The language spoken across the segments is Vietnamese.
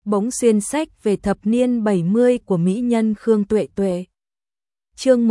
bỗng xuyên sách về thập niên 70 của mỹ nhân Khương Tuệ Tuệ. Chương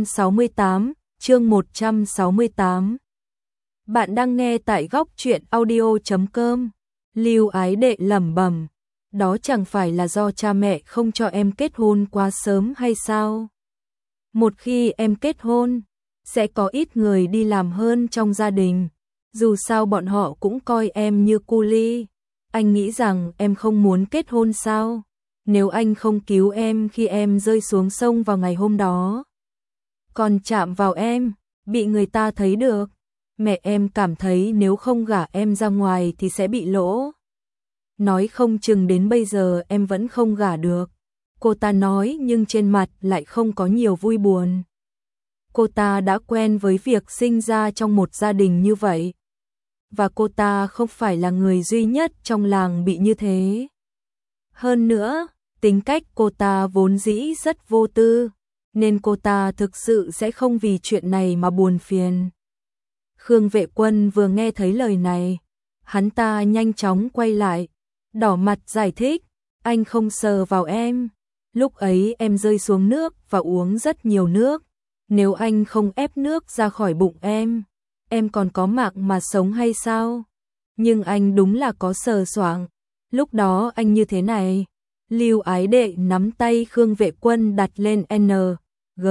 168. Bạn đang nghe tại góc truyện audio.com. Lưu Ái Đệ lẩm bẩm, đó chẳng phải là do cha mẹ không cho em kết hôn quá sớm hay sao? Một khi em kết hôn, sẽ có ít người đi làm hơn trong gia đình, dù sao bọn họ cũng coi em như cu li. Anh nghĩ rằng em không muốn kết hôn sao? Nếu anh không cứu em khi em rơi xuống sông vào ngày hôm đó, còn chạm vào em, bị người ta thấy được, mẹ em cảm thấy nếu không gả em ra ngoài thì sẽ bị lỗ. Nói không chừng đến bây giờ em vẫn không gả được. Cô ta nói nhưng trên mặt lại không có nhiều vui buồn. Cô ta đã quen với việc sinh ra trong một gia đình như vậy. Và cô ta không phải là người duy nhất trong làng bị như thế. Hơn nữa, tính cách cô ta vốn dĩ rất vô tư, nên cô ta thực sự sẽ không vì chuyện này mà buồn phiền. Khương Vệ Quân vừa nghe thấy lời này, hắn ta nhanh chóng quay lại, đỏ mặt giải thích, anh không sờ vào em. Lúc ấy em rơi xuống nước và uống rất nhiều nước. Nếu anh không ép nước ra khỏi bụng em còn có mạng mà sống hay sao? Nhưng anh đúng là có sờ soạng. Lúc đó anh như thế này. Lưu Ái Đệ nắm tay Khương Vệ Quân đặt lên N, G,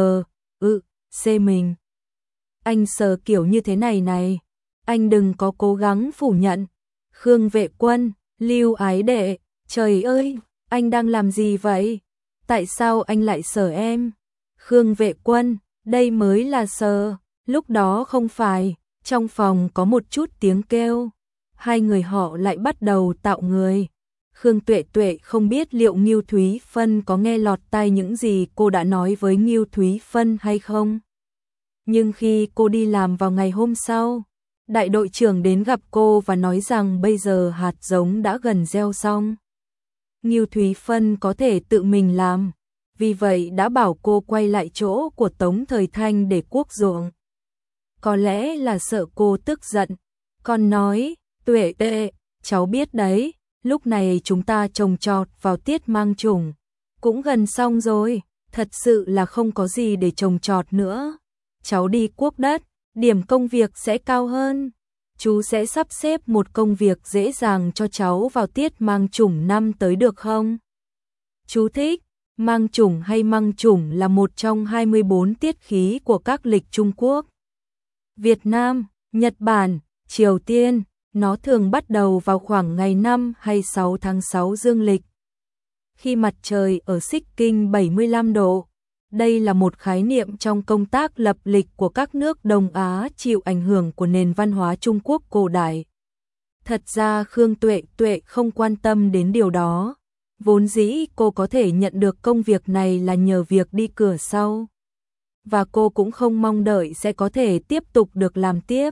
C mình. Anh sờ kiểu như thế này này. Anh đừng có cố gắng phủ nhận. Khương Vệ Quân, Lưu Ái Đệ, trời ơi, anh đang làm gì vậy? Tại sao anh lại sờ em? Khương Vệ Quân, đây mới là sờ. Lúc đó không phải. Trong phòng có một chút tiếng kêu. Hai người họ lại bắt đầu tạo người. Khương Tuệ Tuệ không biết liệu Ngưu Thúy Phân có nghe lọt tai những gì cô đã nói với Ngưu Thúy Phân hay không. Nhưng khi cô đi làm vào ngày hôm sau, đại đội trưởng đến gặp cô và nói rằng bây giờ hạt giống đã gần gieo xong. Ngưu Thúy Phân có thể tự mình làm, vì vậy đã bảo cô quay lại chỗ của Tống Thời Thanh để cuốc ruộng. Có lẽ là sợ cô tức giận, còn nói, Tuệ Tuệ, cháu biết đấy, lúc này chúng ta trồng trọt vào tiết mang trùng, cũng gần xong rồi, thật sự là không có gì để trồng trọt nữa. Cháu đi cuốc đất, điểm công việc sẽ cao hơn. Chú sẽ sắp xếp một công việc dễ dàng cho cháu vào tiết mang chủng năm tới được không? Chú thích, mang chủng hay măng chủng là một trong 24 tiết khí của các lịch Trung Quốc, Việt Nam, Nhật Bản, Triều Tiên. Nó thường bắt đầu vào khoảng ngày 5 hay 6 tháng 6 dương lịch, khi mặt trời ở xích kinh 75 độ. Đây là một khái niệm trong công tác lập lịch của các nước Đông Á chịu ảnh hưởng của nền văn hóa Trung Quốc cổ đại. Thật ra Khương Tuệ Tuệ không quan tâm đến điều đó. Vốn dĩ cô có thể nhận được công việc này là nhờ việc đi cửa sau. Và cô cũng không mong đợi sẽ có thể tiếp tục được làm tiếp.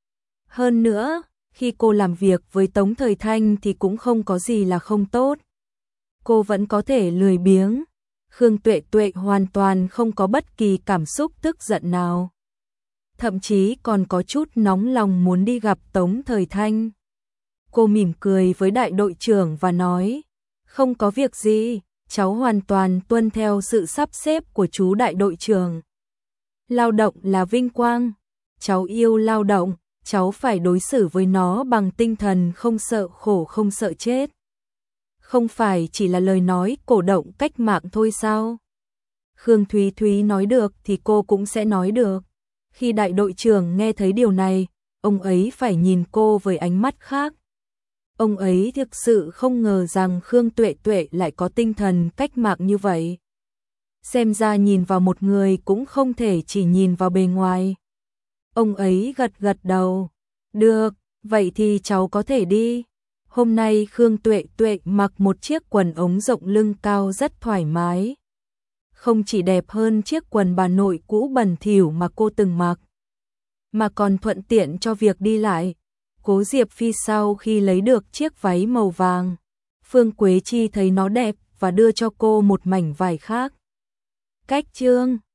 Hơn nữa, khi cô làm việc với Tống Thời Thanh thì cũng không có gì là không tốt. Cô vẫn có thể lười biếng. Khương Tuệ Tuệ hoàn toàn không có bất kỳ cảm xúc tức giận nào. Thậm chí còn có chút nóng lòng muốn đi gặp Tống Thời Thanh. Cô mỉm cười với đại đội trưởng và nói, không có việc gì, cháu hoàn toàn tuân theo sự sắp xếp của chú đại đội trưởng. Lao động là vinh quang, cháu yêu lao động, cháu phải đối xử với nó bằng tinh thần không sợ khổ không sợ chết. Không phải chỉ là lời nói cổ động cách mạng thôi sao? Khương Thúy Thúy nói được thì cô cũng sẽ nói được. Khi đại đội trưởng nghe thấy điều này, ông ấy phải nhìn cô với ánh mắt khác. Ông ấy thực sự không ngờ rằng Khương Tuệ Tuệ lại có tinh thần cách mạng như vậy. Xem ra nhìn vào một người cũng không thể chỉ nhìn vào bề ngoài. Ông ấy gật gật đầu. Được, vậy thì cháu có thể đi. Hôm nay Khương Tuệ Tuệ mặc một chiếc quần ống rộng lưng cao rất thoải mái. Không chỉ đẹp hơn chiếc quần bà nội cũ bẩn thỉu mà cô từng mặc, mà còn thuận tiện cho việc đi lại. Cố Diệp Phi sau khi lấy được chiếc váy màu vàng, Phương Quế Chi thấy nó đẹp và đưa cho cô một mảnh vải khác. Cách chương